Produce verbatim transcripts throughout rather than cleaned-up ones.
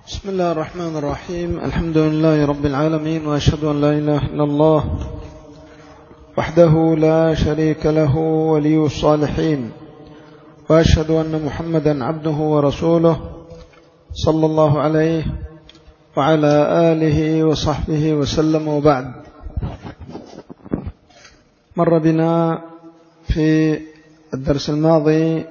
بسم الله الرحمن الرحيم. الحمد لله رب العالمين، وأشهد أن لا إله إلا الله وحده لا شريك له ولي الصالحين، وأشهد أن محمدا عبده ورسوله صلى الله عليه وعلى آله وصحبه وسلم. وبعد، مر بنا في الدرس الماضي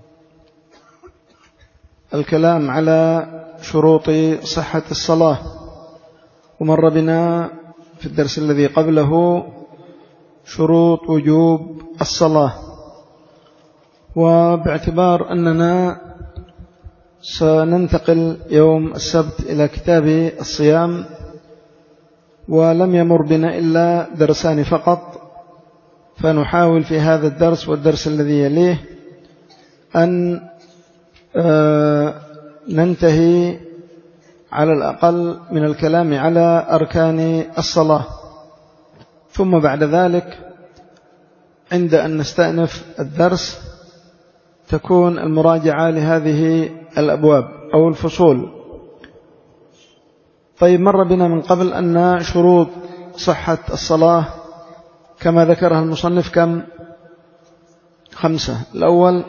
الكلام على شروط صحة الصلاة، ومر بنا في الدرس الذي قبله شروط وجوب الصلاة. وباعتبار أننا سننتقل يوم السبت إلى كتاب الصيام، ولم يمر بنا إلا درسان فقط، فنحاول في هذا الدرس والدرس الذي يليه أن ننتهي على الأقل من الكلام على أركان الصلاة، ثم بعد ذلك عند أن نستأنف الدرس تكون المراجعة لهذه الأبواب أو الفصول. طيب، مر بنا من قبل أن شروط صحة الصلاة كما ذكرها المصنف كم؟ خمسة. الأول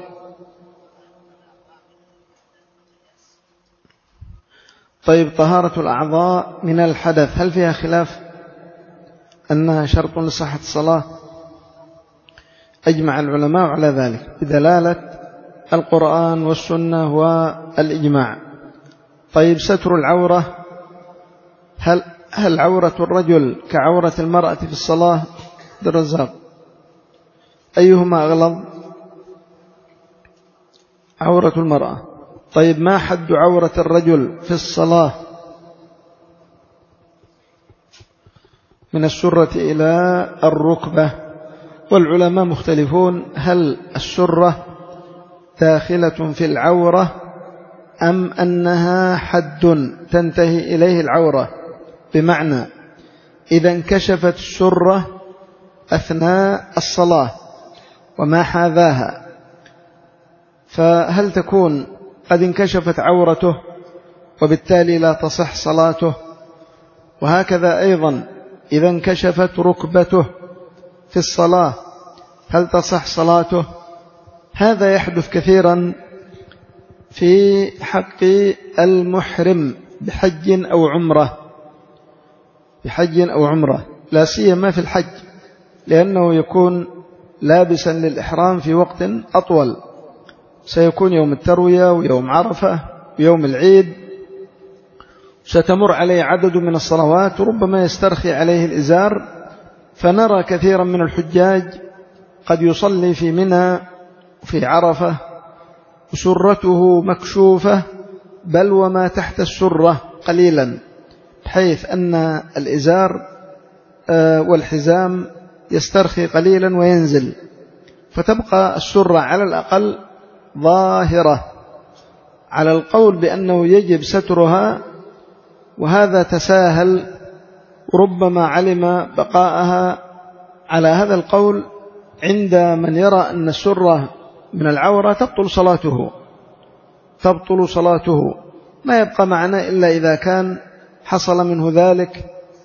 طيب طهارة الأعضاء من الحدث، هل فيها خلاف أنها شرط لصحة الصلاة؟ أجمع العلماء على ذلك بدلالة القرآن والسنة والإجماع. طيب، ستر العورة، هل هل عورة الرجل كعورة المرأة في الصلاة؟ الرزاق، أيهما أغلظ؟ عورة المرأة. طيب، ما حد عورة الرجل في الصلاة؟ من السرة إلى الركبة. والعلماء مختلفون، هل السرة داخلة في العورة أم أنها حد تنتهي إليه العورة؟ بمعنى إذا انكشفت السرة أثناء الصلاة وما حاذاها، فهل تكون قد انكشفت عورته وبالتالي لا تصح صلاته؟ وهكذا أيضا إذا انكشفت ركبته في الصلاة هل تصح صلاته؟ هذا يحدث كثيرا في حق المحرم بحج أو عمرة، بحج أو عمرة لا سيما في الحج، لأنه يكون لابسا للإحرام في وقت أطول، سيكون يوم التروية ويوم عرفة ويوم العيد، ستمر عليه عدد من الصلوات، وربما يسترخي عليه الإزار. فنرى كثيرا من الحجاج قد يصلي في منى في عرفة وسرته مكشوفة، بل وما تحت السرة قليلا، بحيث أن الإزار والحزام يسترخي قليلا وينزل، فتبقى السرة على الأقل ظاهرة، على القول بأنه يجب سترها. وهذا تساهل، ربما علم بقاءها على هذا القول عند من يرى أن السرة من العورة تبطل صلاته، تبطل صلاته، ما يبقى معنا إلا إذا كان حصل منه ذلك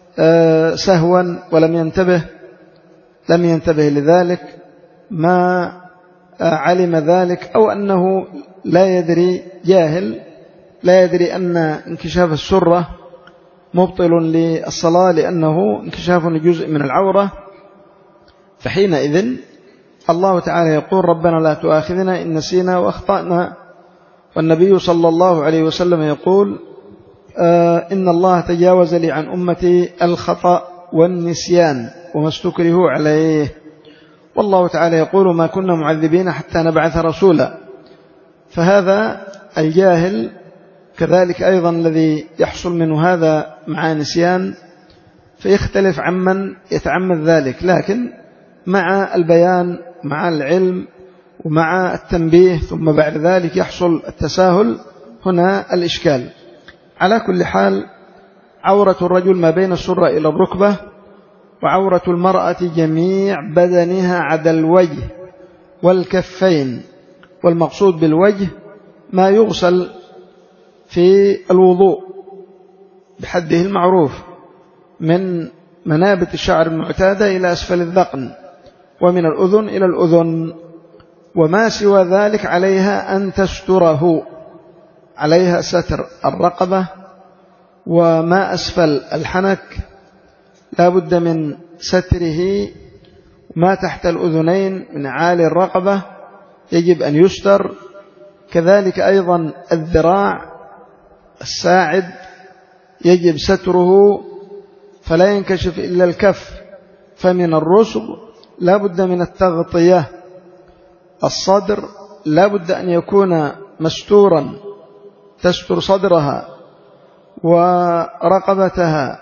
سهوا ولم ينتبه لم ينتبه لذلك، ما علم ذلك، أو أنه لا يدري، جاهل لا يدري أن انكشاف السرة مبطل للصلاة لأنه انكشاف لجزء من العورة. فحينئذ الله تعالى يقول: ربنا لا تؤاخذنا إن نسينا وأخطأنا. والنبي صلى الله عليه وسلم يقول: آه إن الله تجاوز لي عن أمتي الخطأ والنسيان وما استكرهوا عليه. والله تعالى يقول: ما كنا معذبين حتى نبعث رسولا. فهذا الجاهل كذلك أيضا الذي يحصل منه هذا مع نسيان، فيختلف عمن يتعمد ذلك، لكن مع البيان مع العلم ومع التنبيه ثم بعد ذلك يحصل التساهل، هنا الإشكال. على كل حال، عورة الرجل ما بين السرة إلى الركبة، وعورة المرأة جميع بدنها عدا الوجه والكفين. والمقصود بالوجه ما يغسل في الوضوء بحده المعروف من منابت الشعر المعتادة إلى أسفل الذقن، ومن الأذن إلى الأذن، وما سوى ذلك عليها أن تستره، عليها ستر الرقبة، وما أسفل الحنك لا بد من ستره، ما تحت الأذنين من عالي الرقبة يجب أن يستر، كذلك أيضا الذراع الساعد يجب ستره فلا ينكشف إلا الكف، فمن الرسغ لا بد من التغطية، الصدر لا بد أن يكون مستورا تستر صدرها ورقبتها،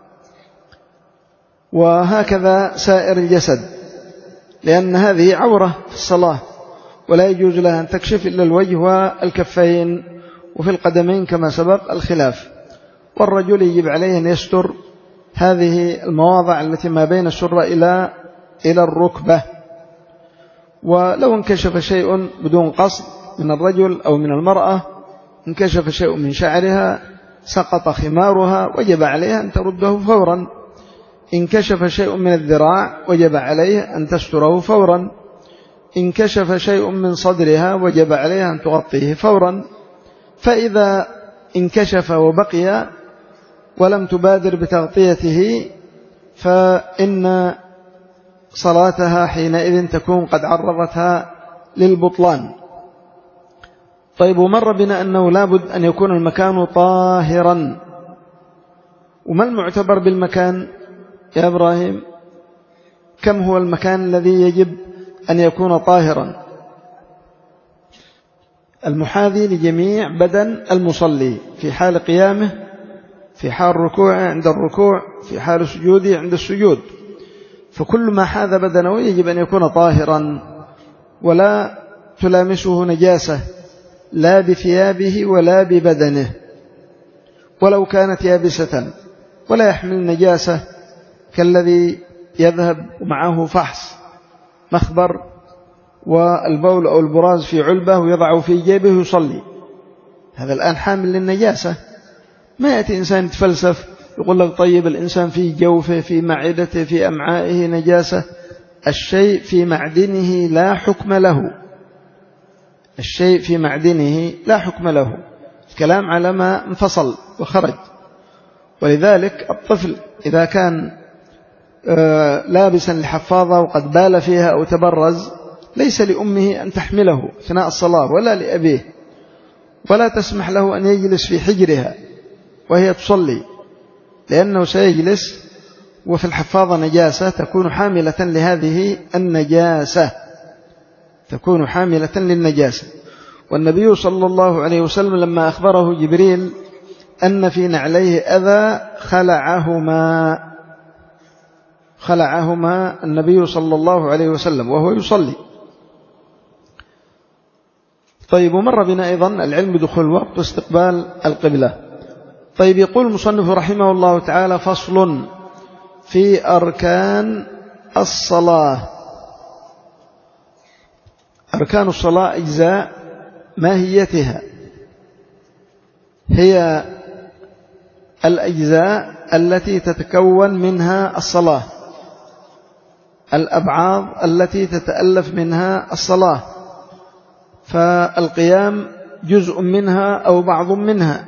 وهكذا سائر الجسد، لأن هذه عورة في الصلاة ولا يجوز لها أن تكشف إلا الوجه والكفين، وفي القدمين كما سبق الخلاف. والرجل يجب عليه أن يستر هذه المواضع التي ما بين السرة إلى إلى الركبة. ولو انكشف شيء بدون قصد من الرجل أو من المرأة، انكشف شيء من شعرها سقط خمارها، وجب عليها أن ترده فورا. انكشف شيء من الذراع وجب عليه أن تستره فورا. انكشف شيء من صدرها وجب عليها أن تغطيه فورا. فإذا انكشف وبقي ولم تبادر بتغطيته فإن صلاتها حينئذ تكون قد عرضتها للبطلان. طيب، ومر بنا أنه لابد أن يكون المكان طاهرا. وما المعتبر بالمكان يا إبراهيم؟ كم هو المكان الذي يجب أن يكون طاهرا؟ المحاذي لجميع بدن المصلي في حال قيامه، في حال ركوعه عند الركوع، في حال سجوده عند السجود، فكل ما حاذ بدنه يجب أن يكون طاهرا ولا تلامسه نجاسة، لا بثيابه ولا ببدنه، ولو كانت يابسة، ولا يحمل نجاسة كالذي يذهب معه فحص مخبر والبول أو البراز في علبة ويضعه في جيبه يصلي، هذا الآن حامل للنجاسة. ما يأتي إنسان يتفلسف يقول لك طيب الإنسان في جوفه في معدته في أمعائه نجاسة. الشيء في معدنه لا حكم له، الشيء في معدنه لا حكم له، الكلام على ما انفصل وخرج. ولذلك الطفل إذا كان لابسا الحفاظة وقد بال فيها أو تبرز، ليس لأمه أن تحمله أثناء الصلاة ولا لأبيه، ولا تسمح له أن يجلس في حجرها وهي تصلي، لأنه سيجلس وفي الحفاظة نجاسة تكون حاملة لهذه النجاسة، تكون حاملة للنجاسة. والنبي صلى الله عليه وسلم لما أخبره جبريل أن في نعليه أذى خلعهما خلعهما النبي صلى الله عليه وسلم وهو يصلي. طيب، ومر بنا أيضا العلم بدخول الوقت واستقبال القبلة. طيب، يقول المصنف رحمه الله تعالى: فصل في أركان الصلاة. أركان الصلاة أجزاء، ماهيتها هي الأجزاء التي تتكون منها الصلاة، الأبعاض التي تتألف منها الصلاة، فالقيام جزء منها أو بعض منها،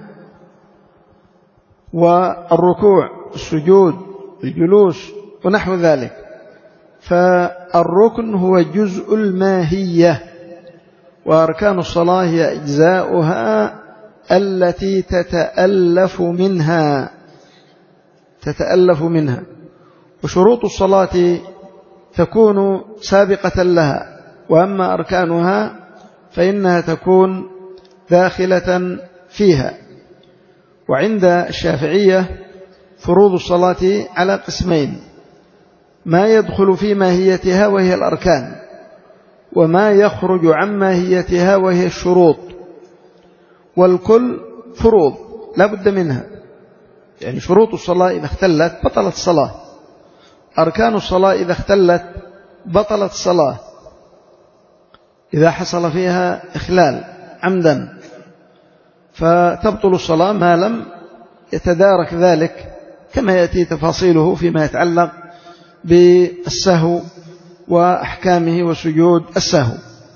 والركوع، السجود، الجلوس ونحو ذلك. فالركن هو جزء الماهية، وأركان الصلاة هي أجزاؤها التي تتألف منها تتألف منها وشروط الصلاة تكون سابقة لها، وأما أركانها فإنها تكون داخلة فيها. وعند الشافعية فروض الصلاة على قسمين: ما يدخل في ماهيتها وهي الأركان، وما يخرج عن ماهيتها وهي الشروط. والكل فروض لا بد منها، يعني شروط الصلاة إذا اختلت بطلت الصلاة، أركان الصلاة إذا اختلت بطلت الصلاة، إذا حصل فيها إخلال عمدا فتبطل الصلاة ما لم يتدارك ذلك كما يأتي تفاصيله فيما يتعلق بالسهو وأحكامه وسجود السهو.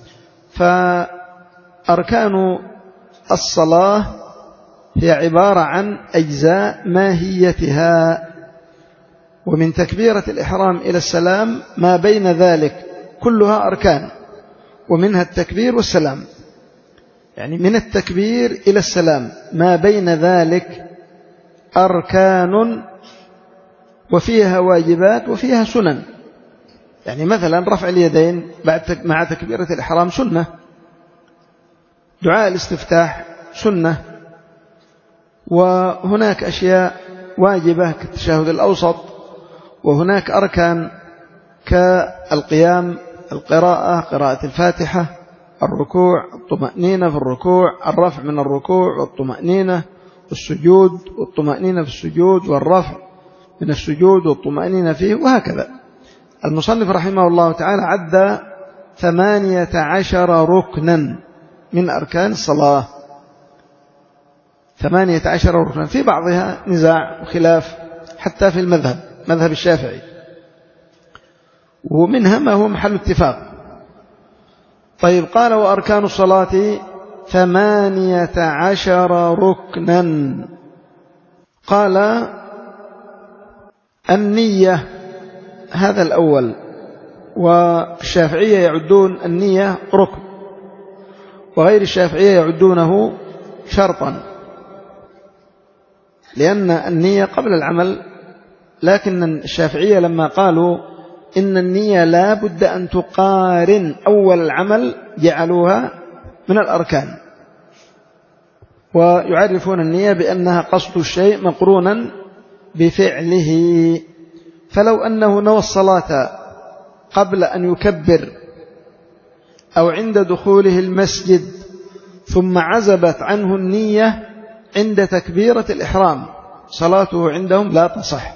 فأركان الصلاة هي عبارة عن أجزاء ماهيتها، ومن تكبيرة الإحرام إلى السلام ما بين ذلك كلها أركان، ومنها التكبير والسلام. يعني من التكبير إلى السلام ما بين ذلك أركان، وفيها واجبات وفيها سنن. يعني مثلا رفع اليدين بعد مع تكبيرة الإحرام سنة، دعاء الاستفتاح سنة، وهناك أشياء واجبة كالتشهد الأوسط، وهناك أركان كالقيام، القراءة، قراءة الفاتحة، الركوع، الطمأنينة في الركوع، الرفع من الركوع والطمأنينة، السجود والطمأنينة في السجود، والرفع من السجود والطمأنينة فيه، وهكذا. المصنف رحمه الله تعالى عد ثمانية عشر ركنا من أركان الصلاة، ثمانية عشر ركنا، في بعضها نزاع وخلاف حتى في المذهب، مذهب الشافعي، ومنها ما هو محل اتفاق. طيب، قال وأركان الصلاة ثمانية عشر ركنا. قال النية، هذا الأول، والشافعية يعدون النية ركن، وغير الشافعية يعدونه شرطا، لأن النية قبل العمل. لكن الشافعية لما قالوا إن النية لا بد أن تقارن أول العمل جعلوها من الأركان، ويعرفون النية بأنها قصد الشيء مقرونا بفعله. فلو أنه نوى الصلاة قبل أن يكبر أو عند دخوله المسجد ثم عزبت عنه النية عند تكبيرة الإحرام، صلاته عندهم لا تصح،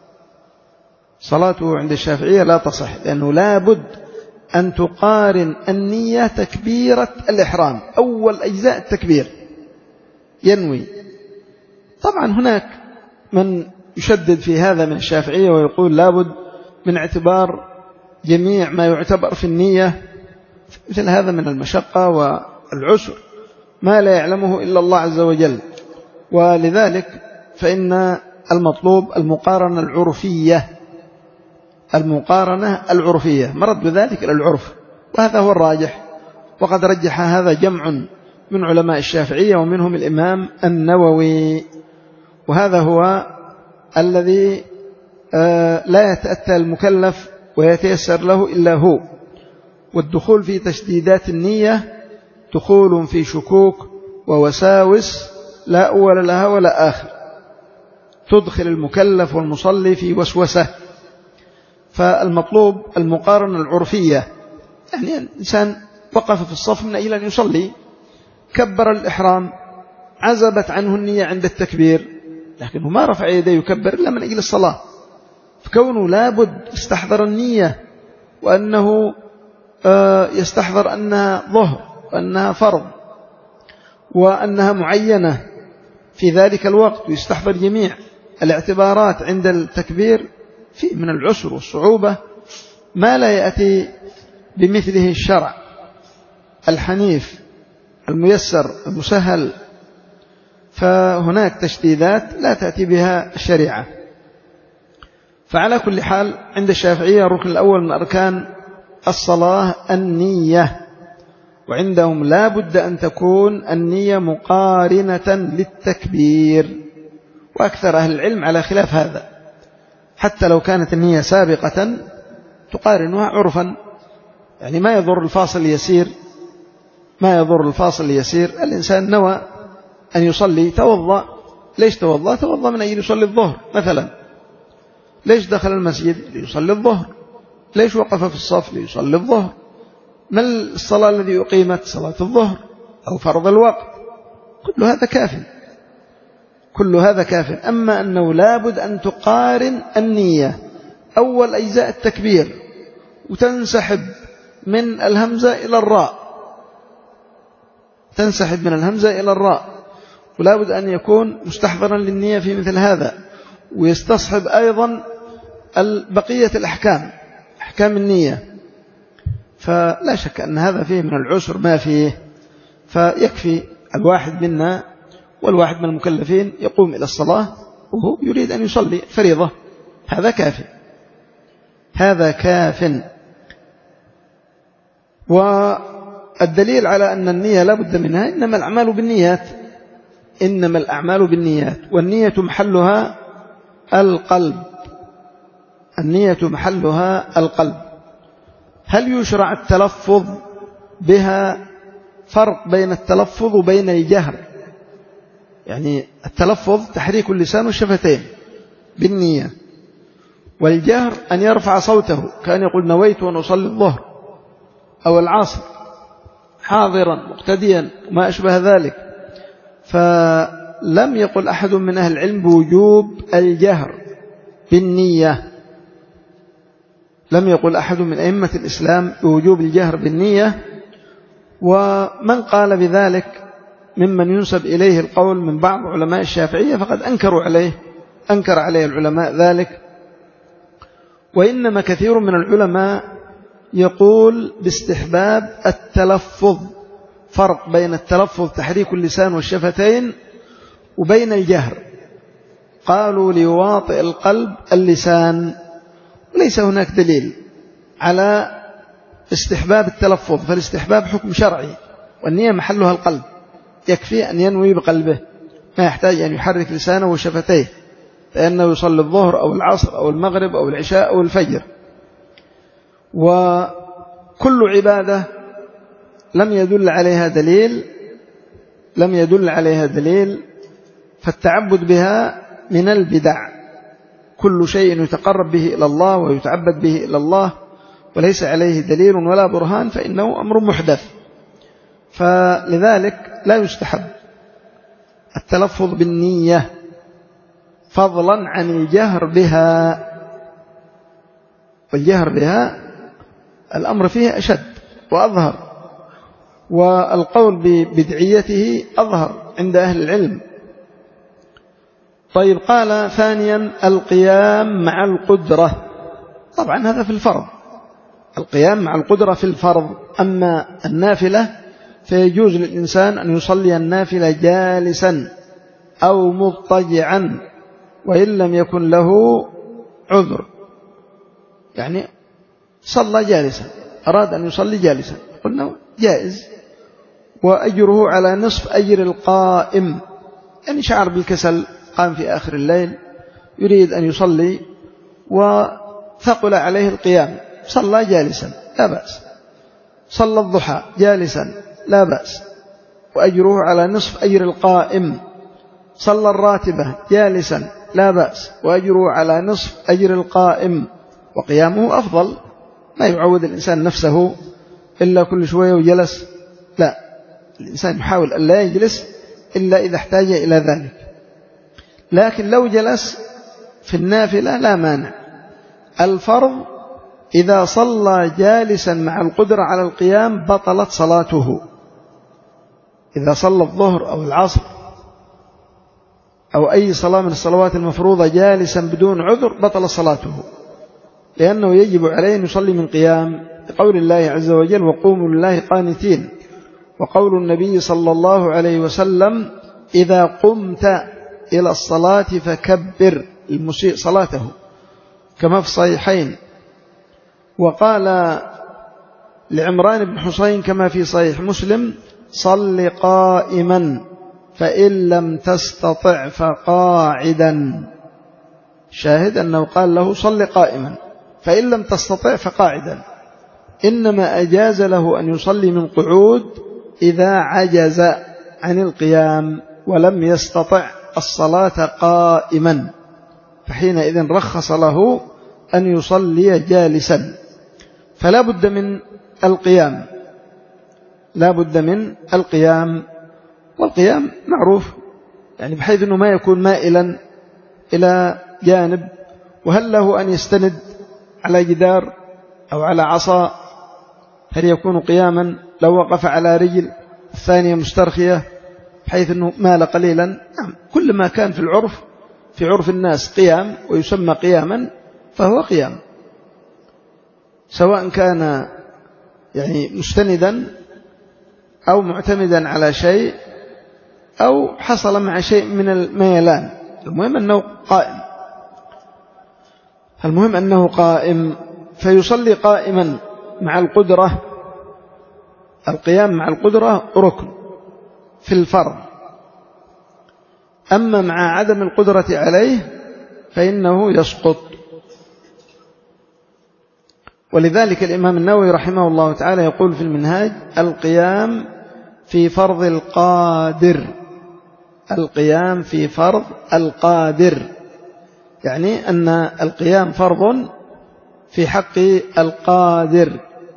صلاته عند الشافعية لا تصح، لأنه لا بد أن تقارن النية تكبيرة الإحرام، أول أجزاء التكبير ينوي. طبعا هناك من يشدد في هذا من الشافعية ويقول لا بد من اعتبار جميع ما يعتبر في النية، مثل هذا من المشقة والعسر ما لا يعلمه إلا الله عز وجل. ولذلك فإن المطلوب المقارنة العرفية، المقارنة العرفية، مرد ذلك إلى العرف، وهذا هو الراجح. وقد رجح هذا جمع من علماء الشافعية ومنهم الإمام النووي، وهذا هو الذي لا يتأتى المكلف ويتيسر له إلا هو. والدخول في تشديدات النية دخول في شكوك ووساوس لا أول لها ولا آخر، تدخل المكلف والمصلي في وسوسة. فالمطلوب المقارنة العرفية، يعني الإنسان وقف في الصف من أجل أن يصلي، كبر الإحرام، عزبت عنه النية عند التكبير، لكنه ما رفع يديه يكبر إلا من أجل الصلاة، فكونه لابد يستحضر النية، وأنه يستحضر أنها ظهر وأنها فرض وأنها معينة في ذلك الوقت، ويستحضر جميع الاعتبارات عند التكبير، فيه من العسر والصعوبة ما لا يأتي بمثله الشرع الحنيف الميسر المسهل. فهناك تشديدات لا تأتي بها الشريعة. فعلى كل حال عند الشافعية الركن الأول من أركان الصلاة النية، وعندهم لا بد أن تكون النية مقارنة للتكبير، وأكثر أهل العلم على خلاف هذا، حتى لو كانت النية سابقة تقارنها عرفا، يعني ما يضر الفاصل اليسير، ما يضر الفاصل اليسير. الإنسان نوى أن يصلي، توضأ، ليش توضأ؟ توضأ من أجل يصلي الظهر مثلا. ليش دخل المسجد؟ ليصلي الظهر. ليش وقف في الصف؟ ليصلي الظهر. ما الصلاة الذي أقيمت؟ صلاة الظهر أو فرض الوقت. كل هذا كاف، كل هذا كاف. أما أنه لابد أن تقارن النية أول أجزاء التكبير وتنسحب من الهمزة إلى الراء، تنسحب من الهمزة إلى الراء، ولا بد أن يكون مستحضرا للنية في مثل هذا، ويستصحب أيضا بقية الأحكام، أحكام النية. فلا شك أن هذا فيه من العسر ما فيه، فيكفي الواحد منا والواحد من المكلفين يقوم إلى الصلاة وهو يريد أن يصلي فريضة، هذا كافي، هذا كاف. والدليل على أن النية لا بد منها، إنما الأعمال بالنيات، إنما الأعمال بالنيات، والنية محلها القلب، النية محلها القلب. هل يشرع التلفظ بها؟ فرق بين التلفظ وبين الجهر. يعني التلفظ تحريك اللسان والشفتين بالنية، والجهر أن يرفع صوته كأن يقول نويت أن أصلي الظهر أو العصر حاضرا مقتديا وما أشبه ذلك. فلم يقل أحد من أهل العلم بوجوب الجهر بالنية، لم يقل أحد من أئمة الإسلام بوجوب الجهر بالنية. ومن قال بذلك ممن ينسب إليه القول من بعض علماء الشافعية فقد أنكروا عليه، أنكر عليه العلماء ذلك. وإنما كثير من العلماء يقول باستحباب التلفظ، فرق بين التلفظ تحريك اللسان والشفتين وبين الجهر. قالوا ليواطئ القلب اللسان، وليس هناك دليل على استحباب التلفظ، فالاستحباب حكم شرعي، والنية محلها القلب، يكفي أن ينوي بقلبه، ما يحتاج أن يحرك لسانه وشفتيه، لأنه يصلي الظهر أو العصر أو المغرب أو العشاء أو الفجر. وكل عبادة لم يدل عليها دليل لم يدل عليها دليل فالتعبد بها من البدع. كل شيء يتقرب به إلى الله ويتعبد به إلى الله وليس عليه دليل ولا برهان فإنه أمر محدث. فلذلك لا يستحب التلفظ بالنية فضلا عن الجهر بها، والجهر بها الأمر فيه أشد وأظهر، والقول ببدعيته أظهر عند أهل العلم. طيب، قال ثانيا القيام مع القدرة. طبعا هذا في الفرض، القيام مع القدرة في الفرض. أما النافلة فيجوز للإنسان أن يصلي النافلة جالسا أو مضطجعا وإن لم يكن له عذر. يعني صلى جالسا، أراد أن يصلي جالسا، قلنا جائز، وأجره على نصف أجر القائم. يعني شعر بالكسل، قام في آخر الليل يريد أن يصلي وثقل عليه القيام، صلى جالسا لا بأس. صلى الضحى جالسا لا بأس، وأجره على نصف أجر القائم. صلى الراتبة جالسا لا بأس، وأجره على نصف أجر القائم، وقيامه أفضل. ما يعود الإنسان نفسه إلا كل شوية وجلس، لا، الإنسان يحاول أن لا يجلس إلا إذا احتاج إلى ذلك. لكن لو جلس في النافلة لا مانع. الفرض إذا صلى جالسا مع القدرة على القيام بطلت صلاته. إذا صلى الظهر أو العصر أو أي صلاة من الصلوات المفروضة جالسا بدون عذر بطل صلاته، لأنه يجب عليه أن يصلي من قيام، لقول الله عز وجل وقوموا لله قانتين، وقول النبي صلى الله عليه وسلم إذا قمت إلى الصلاة فكبر، المسيء صلاته، كما في الصحيحين. وقال لعمران بن حسين كما في صحيح مسلم صل قائما فإن لم تستطع فقاعدا. شاهد أنه قال له صل قائما فإن لم تستطع فقاعدا، إنما أجاز له أن يصلي من قعود إذا عجز عن القيام ولم يستطع الصلاة قائما، فحينئذ رخص له أن يصلي جالسا. فلا بد من القيام، لا بد من القيام، والقيام معروف يعني بحيث أنه ما يكون مائلا إلى جانب، وهل له أن يستند على جدار أو على عصا؟ هل يكون قياما لو وقف على رجل الثانية مسترخية بحيث أنه مال قليلا، نعم، كل ما كان في العرف في عرف الناس قيام ويسمى قياما فهو قيام، سواء كان يعني مستندا أو معتمدا على شيء أو حصل مع شيء من الميلان، المهم أنه قائم، المهم أنه قائم. فيصلي قائما مع القدرة، القيام مع القدرة ركن في الفرض، أما مع عدم القدرة عليه فإنه يسقط. ولذلك الإمام النووي رحمه الله تعالى يقول في المنهاج: القيام في فرض القادر، القيام في فرض القادر، يعني أن القيام فرض في حق القادر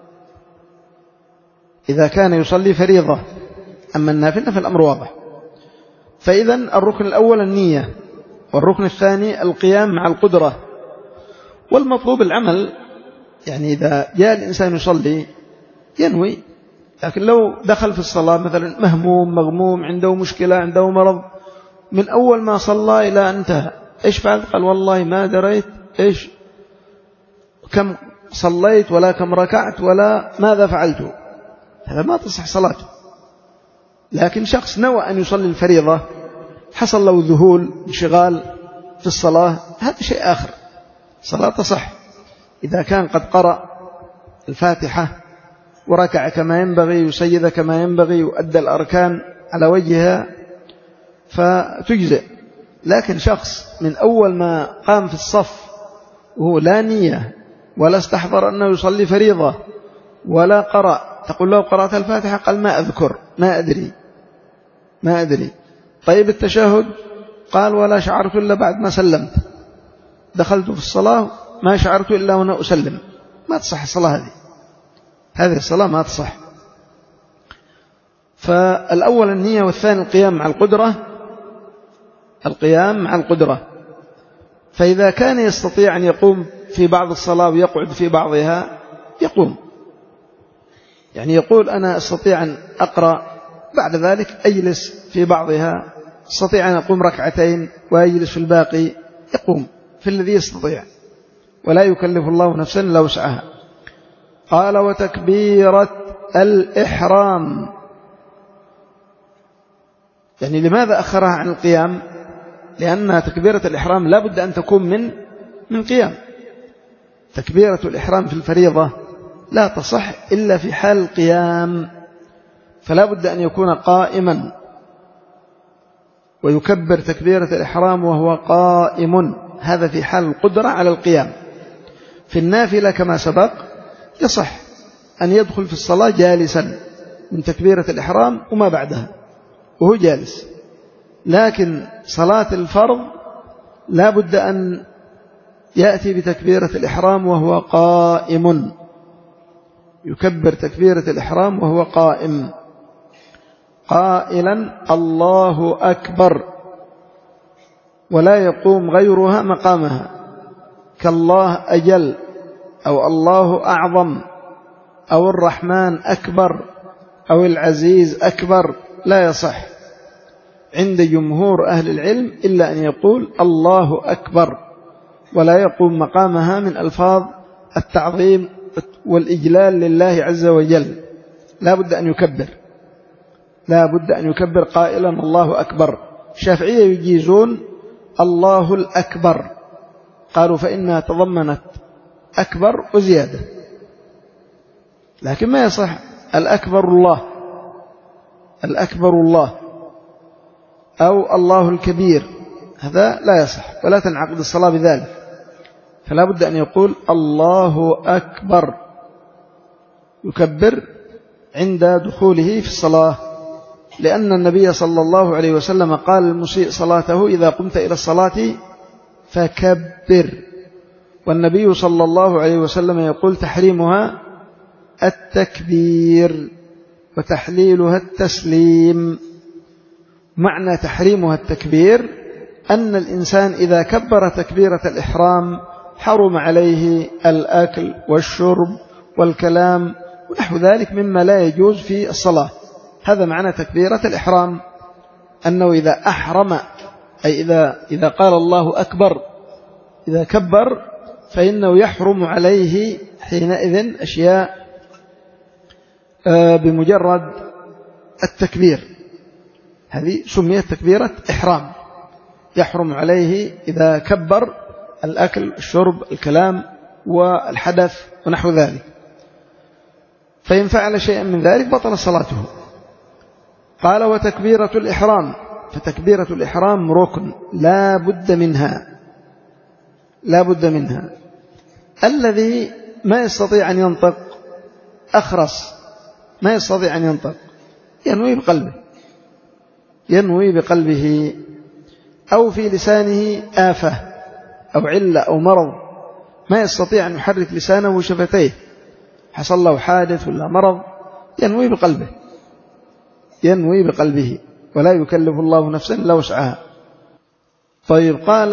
إذا كان يصلي فريضة، أما النافلة فالأمر واضح. فإذا الركن الأول النية، والركن الثاني القيام مع القدرة. والمطلوب العمل، يعني إذا جاء الإنسان يصلي ينوي، لكن لو دخل في الصلاة مثلا مهموم مغموم عنده مشكلة عنده مرض، من أول ما صلى إلى انتهى إيش فعلت؟ قال والله ما دريت إيش كم صليت ولا كم ركعت ولا ماذا فعلت، هذا ما تصح صلاته. لكن شخص نوى أن يصلي الفريضة، حصل له ذهول انشغال في الصلاة، هذا شيء آخر، صلاة تصح إذا كان قد قرأ الفاتحة وركع كما ينبغي، يسجد كما ينبغي، وأدى الأركان على وجهها فتجزئ. لكن شخص من أول ما قام في الصف وهو لا نية ولا استحضر أنه يصلي فريضة ولا قرأ، تقول له قرأت الفاتحة؟ قال ما أذكر، ما أدري ما أدري. طيب التشهد؟ قال ولا شعرت إلا بعد ما سلمت، دخلت في الصلاة ما شعرت إلا وأنا أسلم. ما تصح الصلاة هذه، هذه الصلاة ما تصح. فالأول النية، والثاني القيام مع القدرة، القيام مع القدرة. فإذا كان يستطيع أن يقوم في بعض الصلاة ويقعد في بعضها يقوم، يعني يقول أنا أستطيع أن أقرأ بعد ذلك أجلس في بعضها، أستطيع أن أقوم ركعتين وأجلس في الباقي، يقوم في الذي يستطيع، ولا يكلف الله نفسا إلا وسعها. قال وتكبيرة الإحرام، يعني لماذا أخرها عن القيام؟ لأن تكبيرة الإحرام لا بد أن تكون من من قيام. تكبيرة الإحرام في الفريضة لا تصح إلا في حال القيام، فلا بد أن يكون قائما ويكبر تكبيرة الإحرام وهو قائم، هذا في حال القدرة على القيام. في النافلة كما سبق يصح أن يدخل في الصلاة جالسا من تكبيرة الإحرام وما بعدها وهو جالس، لكن صلاة الفرض لا بد أن يأتي بتكبيرة الإحرام وهو قائم، يكبر تكبيرة الإحرام وهو قائم قائلا الله أكبر، ولا يقوم غيرها مقامها، كالله أجل أو الله أعظم أو الرحمن أكبر أو العزيز أكبر، لا يصح عند جمهور أهل العلم إلا أن يقول الله أكبر، ولا يقوم مقامها من ألفاظ التعظيم والإجلال لله عز وجل. لا بد أن يكبر، لا بد أن يكبر قائلا الله أكبر. الشافعية يجيزون الله الأكبر، قالوا فإنها تضمنت أكبر وزيادة، لكن ما يصح الأكبر الله، الأكبر الله أو الله الكبير، هذا لا يصح ولا تنعقد الصلاة بذلك. فلا بد أن يقول الله أكبر، يكبر عند دخوله في الصلاة، لأن النبي صلى الله عليه وسلم قال المسيء صلاته إذا قمت إلى الصلاة فكبر، والنبي صلى الله عليه وسلم يقول تحريمها التكبير وتحليلها التسليم. معنى تحريمها التكبير أن الإنسان إذا كبر تكبيرة الإحرام حرم عليه الأكل والشرب والكلام ونحو ذلك مما لا يجوز في الصلاة، هذا معنى تكبيرة الإحرام. أنه إذا أحرم أي إذا, إذا قال الله أكبر إذا كبر فإنه يحرم عليه حينئذ أشياء بمجرد التكبير، هذه سميت تكبيرة إحرام، يحرم عليه إذا كبر الأكل الشرب الكلام والحدث ونحو ذلك، فإن فعل شيئا من ذلك بطل صلاته. قال وتكبيرة الإحرام، فتكبيرة الإحرام ركن لا بد منها، لا بد منها. الذي ما يستطيع أن ينطق أخرس ما يستطيع أن ينطق ينوي بقلبه، ينوي بقلبه، أو في لسانه آفة أو علة أو مرض ما يستطيع أن يحرك لسانه وشفتيه، حصل له حادث ولا مرض، ينوي بقلبه، ينوي بقلبه، ولا يكلف الله نفسا إلا وسعها. طيب، قال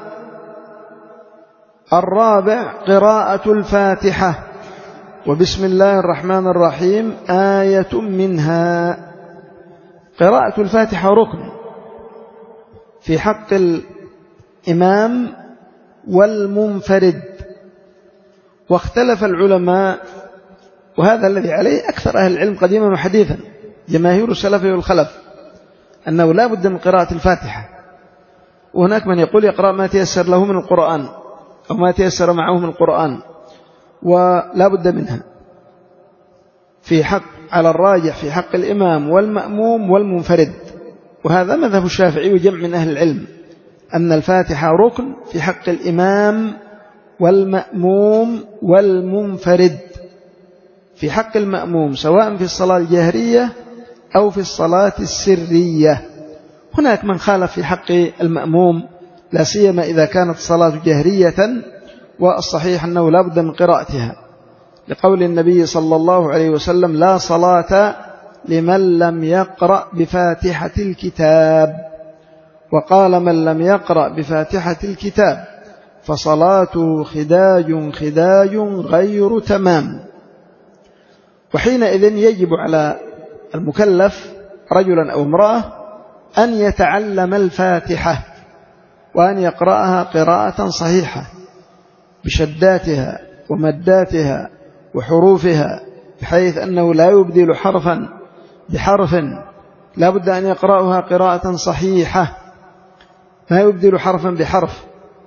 الرابع قراءة الفاتحة وبسم الله الرحمن الرحيم آية منها. قراءة الفاتحة ركن في حق الإمام والمنفرد، واختلف العلماء، وهذا الذي عليه أكثر أهل العلم قديما وحديثا جماهير السلف والخلف، أنه لا بد من قراءة الفاتحة، وهناك من يقول يقرأ ما تيسر له من القرآن أو ما تيسر معه من القرآن، ولا بد منها في حق على الراجح في حق الإمام والمأموم والمنفرد، وهذا مذهب الشافعي وجمع من أهل العلم، أن الفاتحة ركن في حق الإمام والمأموم والمنفرد. في حق المأموم سواء في الصلاة الجهرية أو في الصلاة السرية. هناك من خالف في حق المأموم لا سيما إذا كانت الصلاة جهرية، والصحيح أنه لا بد من قراءتها، لقول النبي صلى الله عليه وسلم لا صلاة لمن لم يقرأ بفاتحة الكتاب، وقال من لم يقرأ بفاتحة الكتاب فصلاته خداج خداج غير تمام. وحينئذ يجب على المكلف رجلا أو امرأة أن يتعلم الفاتحة وأن يقرأها قراءة صحيحة بشداتها ومداتها وحروفها، بحيث أنه لا يبدل حرفا بحرف، لا بد أن يقرأها قراءة صحيحة ما يبدل حرفا بحرف.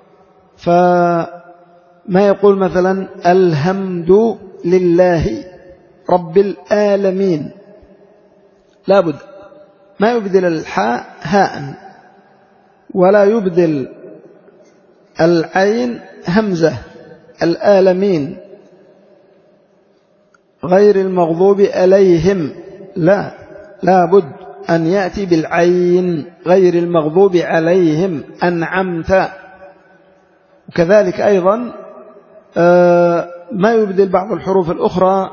فما يقول مثلا الحمد لله رب العالمين، لا بد ما يبدل الحاء هاء، ولا يبدل العين همزة، العالمين غير المغضوب عليهم، لا لا بد أن يأتي بالعين غير المغضوب عليهم أنعمت. وكذلك أيضا ما يبدل بعض الحروف الأخرى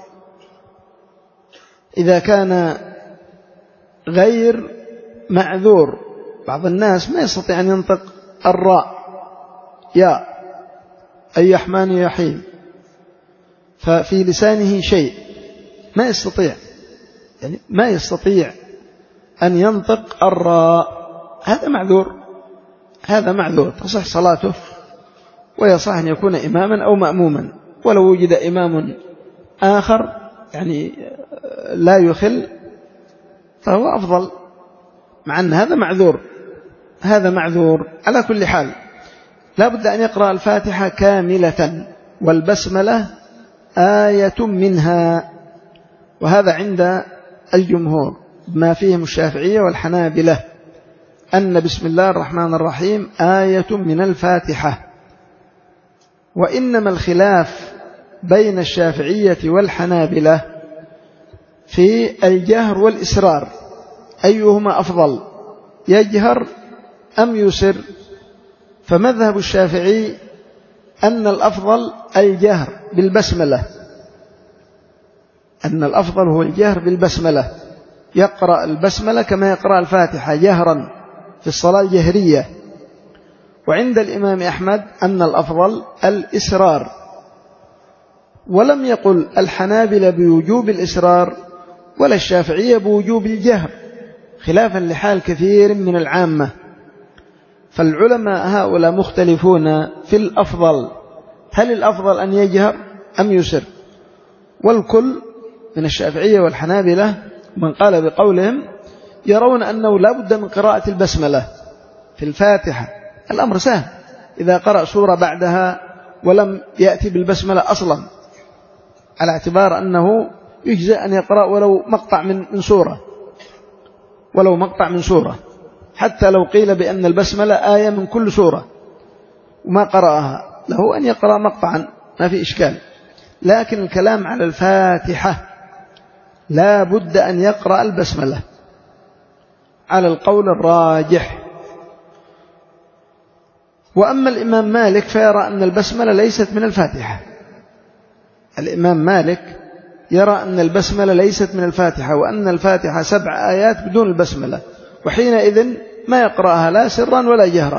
إذا كان غير معذور. بعض الناس ما يستطيع أن ينطق الراء يا أي يحمان يحيم، ففي لسانه شيء ما يستطيع، يعني ما يستطيع أن ينطق الراء، هذا معذور، هذا معذور، تصح صلاته ويصح أن يكون إماما أو مأموما، ولو وجد إمام آخر يعني لا يخل فهو أفضل، مع أن هذا معذور، هذا معذور. على كل حال لا بد أن يقرأ الفاتحة كاملة، والبسملة آية منها، وهذا عند الجمهور ما فيهم الشافعية والحنابلة، أن بسم الله الرحمن الرحيم آية من الفاتحة. وإنما الخلاف بين الشافعية والحنابلة في الجهر والإسرار، أيهما أفضل، يجهر أم يسر؟ فمذهب الشافعي أن الأفضل الجهر بالبسملة، أن الأفضل هو الجهر بالبسملة، يقرأ البسملة كما يقرأ الفاتحة جهرا في الصلاة الجهرية. وعند الإمام أحمد أن الأفضل الإسرار، ولم يقل الحنابلة بوجوب الإسرار ولا الشافعية بوجوب الجهر، خلافا لحال كثير من العامة. فالعلماء هؤلاء مختلفون في الأفضل، هل الأفضل أن يجهر أم يسر؟ والكل من الشافعية والحنابلة من قال بقولهم يرون أنه لا بد من قراءة البسملة في الفاتحة. الأمر سهل، إذا قرأ سورة بعدها ولم يأتي بالبسملة أصلا، على اعتبار أنه يجزئ أن يقرأ ولو مقطع من سورة، ولو مقطع من سورة، حتى لو قيل بأن البسملة آية من كل سورة وما قرأها، له أن يقرأ مقطعا ما في إشكال. لكن الكلام على الفاتحة لا بد أن يقرأ البسملة على القول الراجح. وأما الإمام مالك فيرى أن البسملة ليست من الفاتحة. الإمام مالك يرى أن البسملة ليست من الفاتحة، وأن الفاتحة سبع آيات بدون البسملة، وحينئذ ما يقرأها لا سرا ولا جهرا.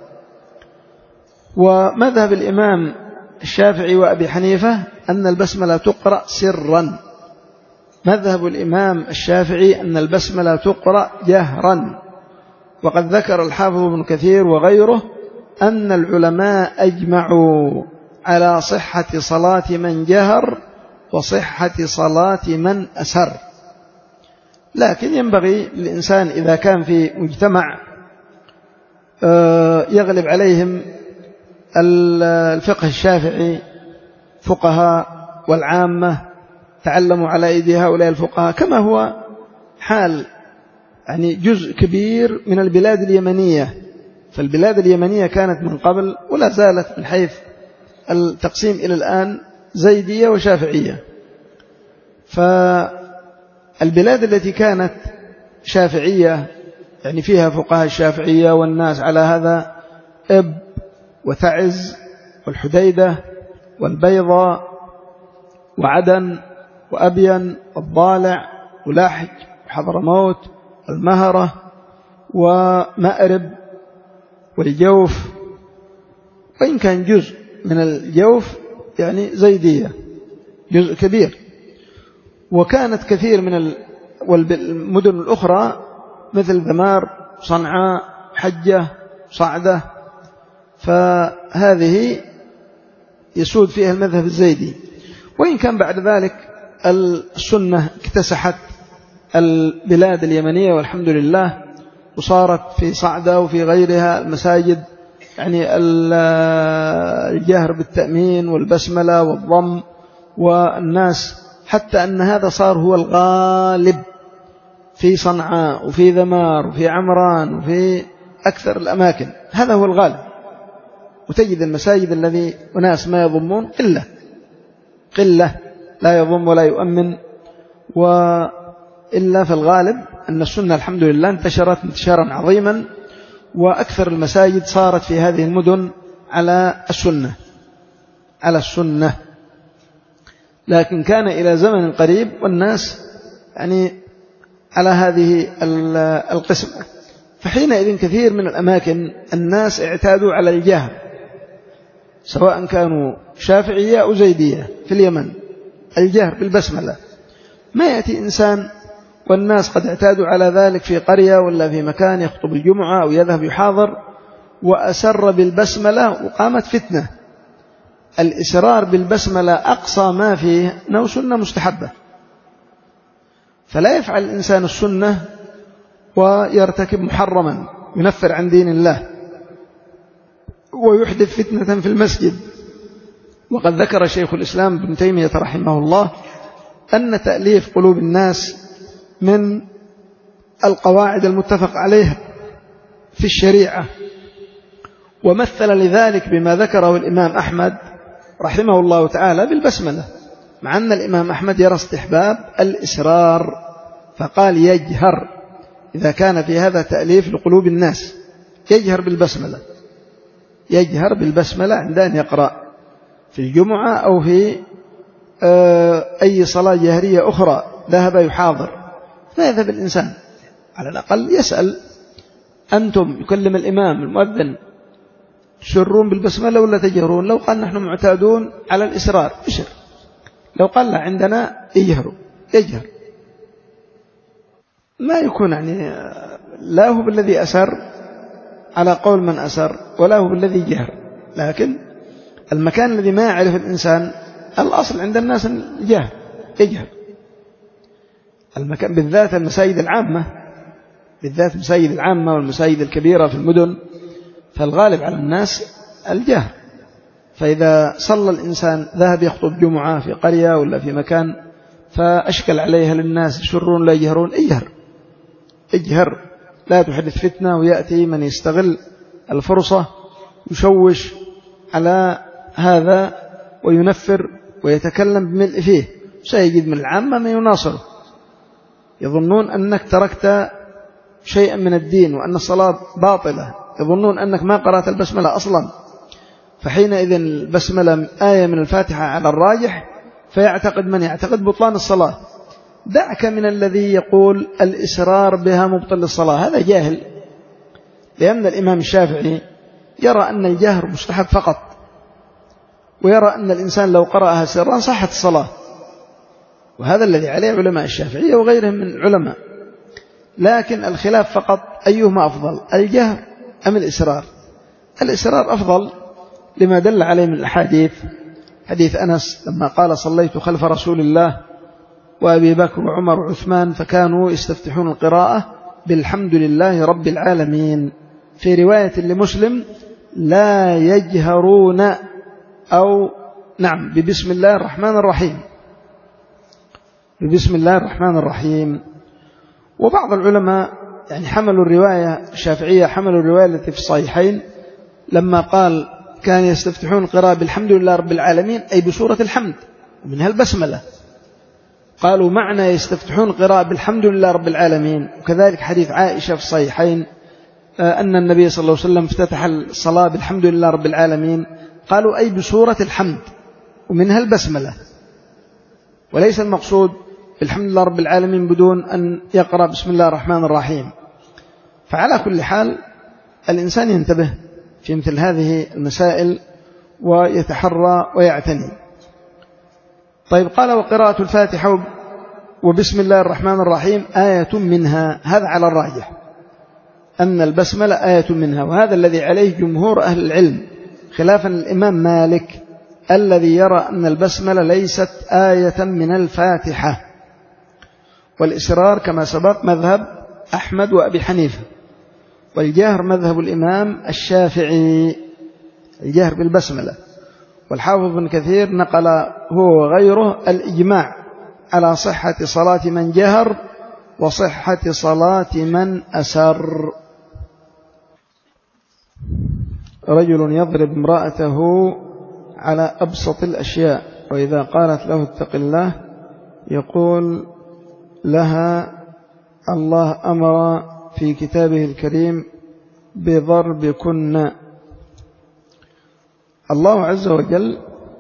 ومذهب الإمام الشافعي وأبي حنيفة أن البسملة تقرأ سرا. مذهب الإمام الشافعي أن البسملة تقرأ جهرا. وقد ذكر الحافظ ابن كثير وغيره أن العلماء أجمعوا على صحة صلاة من جهر وصحة صلاة من أسر. لكن ينبغي للإنسان إذا كان في مجتمع يغلب عليهم الفقه الشافعي فقهاء والعامة تعلموا على أيدي هؤلاء الفقهاء، كما هو حال يعني جزء كبير من البلاد اليمنية. فالبلاد اليمنية كانت من قبل ولا زالت من حيث التقسيم إلى الآن زيدية وشافعية. فالبلاد التي كانت شافعية يعني فيها فقهاء الشافعية والناس على هذا إب وتعز والحديدة والبيضة وعدن وأبين والضالع ولحج وحضرموت والمهرة ومأرب والجوف، وإن كان جزء من الجوف يعني زيدية جزء كبير. وكانت كثير من المدن الأخرى مثل ذمار صنعاء حجة صعدة، فهذه يسود فيها المذهب الزيدي. وإن كان بعد ذلك السنة اكتسحت البلاد اليمنية والحمد لله، وصارت في صعدة وفي غيرها المساجد يعني الجهر بالتأمين والبسملة والضم، والناس حتى أن هذا صار هو الغالب في صنعاء وفي ذمار وفي عمران وفي أكثر الأماكن، هذا هو الغالب. وتجد المساجد الذي أناس ما يضمون قلة قلة لا يضم ولا يؤمن، وإلا في الغالب أن السنة الحمد لله انتشرت انتشارا عظيما، وأكثر المساجد صارت في هذه المدن على السنة على السنة. لكن كان إلى زمن قريب والناس يعني على هذه القسمة، فحينئذ كثير من الأماكن الناس اعتادوا على الجهر، سواء كانوا شافعية أو زيدية في اليمن، الجهر بالبسملة. ما يأتي إنسان والناس قد اعتادوا على ذلك في قرية ولا في مكان يخطب الجمعة أو يذهب يحاضر وأسر بالبسملة وقامت فتنة. الإسرار بالبسملة أقصى ما فيه أنه سنة مستحبة، فلا يفعل الإنسان السنة ويرتكب محرما ينفر عن دين الله ويحدث فتنة في المسجد. وقد ذكر شيخ الإسلام ابن تيمية رحمه الله أن تأليف قلوب الناس من القواعد المتفق عليها في الشريعة، ومثل لذلك بما ذكره الإمام أحمد رحمه الله تعالى بالبسملة، مع أن الإمام أحمد يرى استحباب الإسرار، فقال يجهر إذا كان في هذا تأليف لقلوب الناس، يجهر بالبسملة يجهر بالبسملة عند أن يقرأ في الجمعة أو في أي صلاة جهرية أخرى ذهب يحاضر. فيذهب الإنسان على الأقل يسأل أنتم يكلم الإمام المؤذن تسرون بالبسملة ولا تجهرون؟ لو قال نحن معتادون على الإسرار اشر، لو قال لا عندنا يجهروا يجهر. ما يكون يعني لا هو بالذي أسر على قول من أسر ولا هو بالذي جهر، لكن المكان الذي ما يعرف الإنسان الأصل عند الناس الجهر يجهر. المكان بالذات المساجد العامة، بالذات المساجد العامة والمساجد الكبيرة في المدن، فالغالب على الناس الجهر. فإذا صلى الإنسان ذهب يخطب جمعة في قرية ولا في مكان فأشكل عليها للناس يشرون لا يجهرون، اجهر اجهر، لا تحدث فتنة ويأتي من يستغل الفرصة يشوش على هذا وينفر ويتكلم بملء فيه، سيجد من العامة من يناصره يظنون أنك تركت شيئا من الدين وأن الصلاة باطلة، يظنون أنك ما قرأت البسملة أصلا، فحينئذ البسملة آية من الفاتحة على الراجح، فيعتقد من يعتقد بطلان الصلاة. دعك من الذي يقول الإسرار بها مبطل للصلاة، هذا جاهل، لأن الإمام الشافعي يرى أن الجهر مستحب فقط، ويرى أن الإنسان لو قرأها سرا صحت الصلاة، وهذا الذي عليه علماء الشافعية وغيرهم من العلماء. لكن الخلاف فقط أيهما أفضل، الجهر أم الإسرار؟ الإسرار أفضل لما دل عليه من الحديث، حديث أنس لما قال صليت خلف رسول الله وأبي بكر وعمر وعثمان فكانوا يستفتحون القراءة بالحمد لله رب العالمين. في رواية لمسلم لا يجهرون أو نعم ببسم الله الرحمن الرحيم، ببسم الله الرحمن الرحيم. وبعض العلماء يعني حملوا الرواية الشافعية حملوا الرواية التي في الصحيحين لما قال كان يستفتحون القراءة بالحمد لله رب العالمين أي بسورة الحمد ومنها البسملة، قالوا معنى يستفتحون القراءة بالحمد لله رب العالمين. وكذلك حديث عائشة في الصحيحين أن النبي صلى الله عليه وسلم افتتح الصلاة بالحمد لله رب العالمين، قالوا أي بسورة الحمد ومنها البسملة، وليس المقصود بالحمد لله رب العالمين بدون أن يقرأ بسم الله الرحمن الرحيم. فعلى كل حال الإنسان ينتبه في مثل هذه المسائل ويتحرى ويعتني. طيب قال وقراءة الفاتحة وبسم الله الرحمن الرحيم آية منها، هذا على الراجح أن البسملة آية منها، وهذا الذي عليه جمهور أهل العلم خلافا الإمام مالك الذي يرى أن البسملة ليست آية من الفاتحة. والإسرار كما سبق مذهب أحمد وأبي حنيفة، والجهر مذهب الإمام الشافعي، الجهر بالبسملة. والحافظ بن كثير نقل هو وغيره الإجماع على صحة صلاة من جهر وصحة صلاة من أسر. رجل يضرب امرأته على أبسط الأشياء، وإذا قالت له اتق الله يقول لها الله أمر في كتابه الكريم بضربكن. الله عز وجل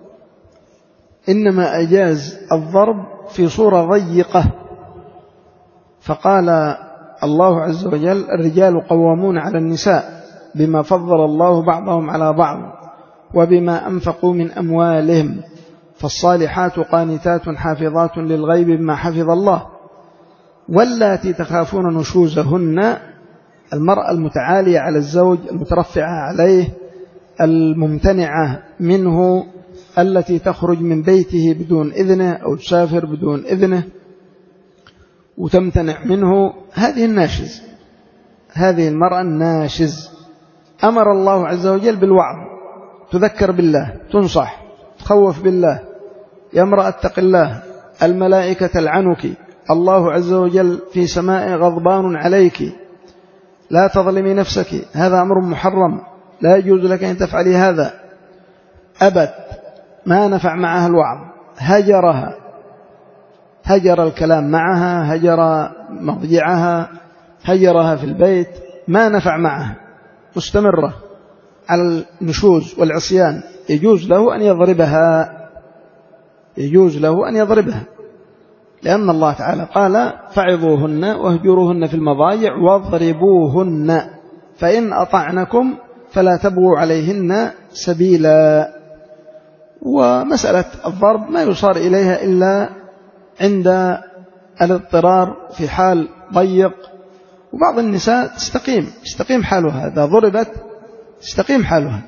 إنما أجاز الضرب في صورة ضيقة، فقال الله عز وجل الرجال قوامون على النساء بما فضل الله بعضهم على بعض وبما أنفقوا من أموالهم، فالصالحات قانتات حافظات للغيب بما حفظ الله، واللاتي تخافون نشوزهن المرأة المتعالية على الزوج المترفعة عليه الممتنعة منه التي تخرج من بيته بدون إذنه أو تسافر بدون إذنه وتمتنع منه، هذه الناشز، هذه المرأة الناشز. أمر الله عز وجل بالوعظ، تذكر بالله، تنصح، تخوف بالله، يا امرأة اتق الله، الملائكة تلعنك، الله عز وجل في سماء غضبان عليك، لا تظلمي نفسك، هذا أمر محرم، لا يجوز لك أن تفعلي هذا. أبت، ما نفع معها الوعظ، هجرها، هجر الكلام معها، هجر مضجعها، هجرها في البيت، ما نفع معها، مستمرة على النشوز والعصيان، يجوز له أن يضربها، يجوز له أن يضربها، لأن الله تعالى قال فعظوهن واهجروهن في المضاجع واضربوهن فإن أطعنكم فلا تبغوا عليهن سبيلا. ومسألة الضرب ما يصار إليها إلا عند الاضطرار في حال ضيق. وبعض النساء تستقيم تستقيم حالها، إذا ضربت تستقيم حالها،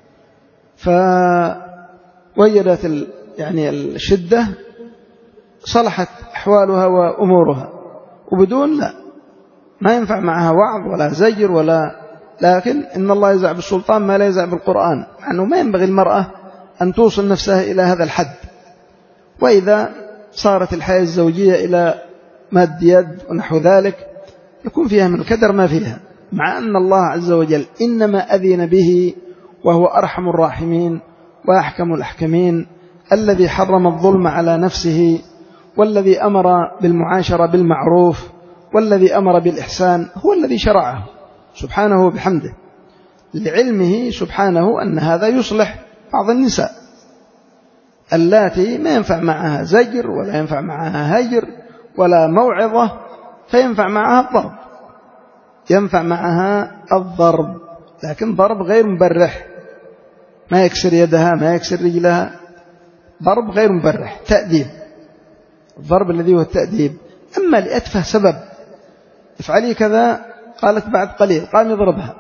فوجدت يعني الشدة صلحت أحوالها وأمورها، وبدون لا ما ينفع معها وعظ ولا زجر ولا، لكن إن الله يزع بالسلطان ما لا يزع بالقرآن، أنه ما ينبغي المرأة أن توصل نفسها إلى هذا الحد. وإذا صارت الحياة الزوجية إلى مد يد ونحو ذلك يكون فيها من الكدر ما فيها، مع أن الله عز وجل إنما أذن به وهو أرحم الراحمين وأحكم الأحكمين، الذي حرم الظلم على نفسه، والذي أمر بالمعاشرة بالمعروف، والذي أمر بالإحسان، هو الذي شرعه سبحانه وبحمده، لعلمه سبحانه أن هذا يصلح بعض النساء اللاتي ما ينفع معها زجر ولا ينفع معها هجر ولا موعظة، فينفع معها الضرب، ينفع معها الضرب، لكن ضرب غير مبرح، ما يكسر يدها ما يكسر رجلها، ضرب غير مبرح، تأديب، الضرب الذي هو التأديب. أما لأتفه سبب افعلي كذا، قالت بعد قليل قام يضربها،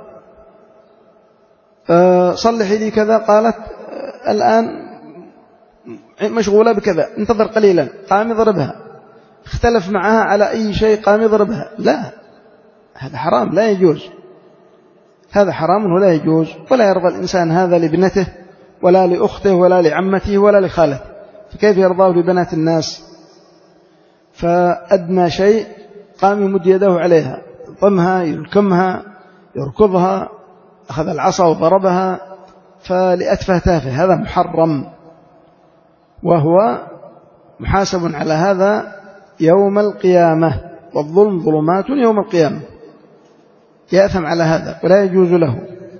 أه صلحي لي كذا، قالت أه الآن مشغولة بكذا انتظر قليلا، قام يضربها، اختلف معها على أي شيء قام يضربها، لا، هذا حرام لا يجوز، هذا حرام ولا يجوز، ولا يرضى الإنسان هذا لابنته ولا لأخته ولا لعمته ولا لخالته، فكيف يرضاه لبنات الناس؟ فأدنى شيء قام يمد يده عليها، يضمها يلكمها يركضها، أخذ العصا وضربها، فلأتفه تافه، هذا محرم، وهو محاسب على هذا يوم القيامة، والظلم ظلمات يوم القيامة، يأثم على هذا ولا يجوز له.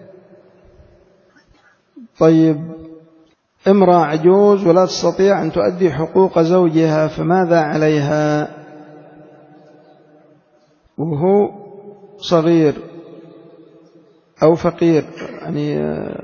طيب، امرأة عجوز ولا تستطيع أن تؤدي حقوق زوجها، فماذا عليها وهو صغير أو فقير؟ يعني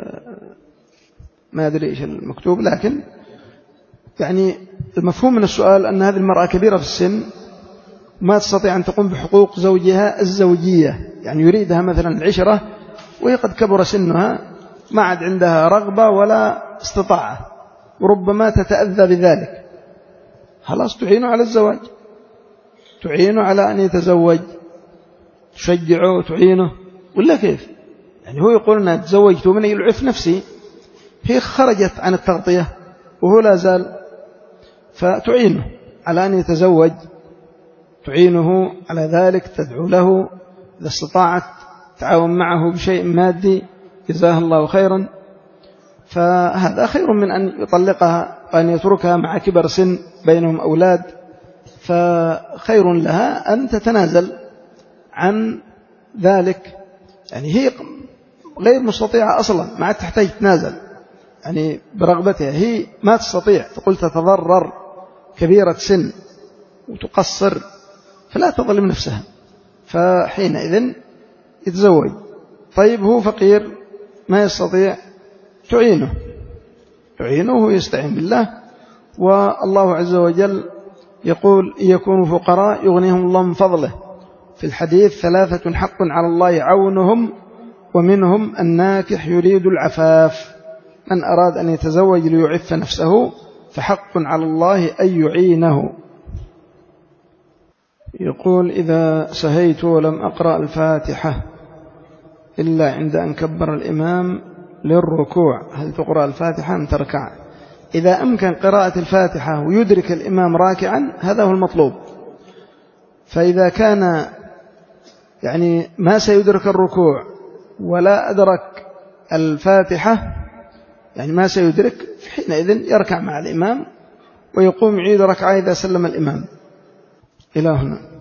ما أدري إيش المكتوب، لكن يعني المفهوم من السؤال أن هذه المرأة كبيرة في السن ما تستطيع أن تقوم بحقوق زوجها الزوجية، يعني يريدها مثلا العشرة وهي قد كبر سنها، ما عاد عندها رغبة ولا استطاعة، وربما تتأذى بذلك، خلاص تعينه على الزواج، تعينه على أن يتزوج، تشجعه وتعينه، ولا كيف؟ يعني هو يقول أنها تزوجت ومن يلعف نفسي، هي خرجت عن التغطية وهو لا زال، فتعينه على أن يتزوج، تعينه على ذلك، تدعو له، إذا استطاعت تعاون معه بشيء مادي جزاه الله خيرا، فهذا خير من أن يطلقها وأن يتركها مع كبر سن بينهم أولاد، فخير لها أن تتنازل عن ذلك، يعني هي غير مستطيعة أصلا، ما تحتاج تنازل، يعني برغبتها هي ما تستطيع، تقول تتضرر، كبيرة سن وتقصر، فلا تظلم نفسها، فحينئذ يتزوج. طيب هو فقير ما يستطيع، تعينه تعينه ويستعين بالله، والله عز وجل يقول إن يكونوا فقراء يغنيهم الله من فضله، في الحديث ثلاثة حق على الله عونهم، ومنهم الناكح يريد العفاف، من أراد أن يتزوج ليعف نفسه فحق على الله أن يعينه. يقول إذا سهيت ولم أقرأ الفاتحة إلا عند أن كبر الإمام للركوع، هل تقرأ الفاتحة أم تركع؟ إذا أمكن قراءة الفاتحة ويدرك الإمام راكعا هذا هو المطلوب، فإذا كان يعني ما سيدرك الركوع ولا أدرك الفاتحة، يعني ما سيدرك، حينئذ يركع مع الإمام ويقوم يعيد ركعة إذا سلم الإمام. إلى هنا.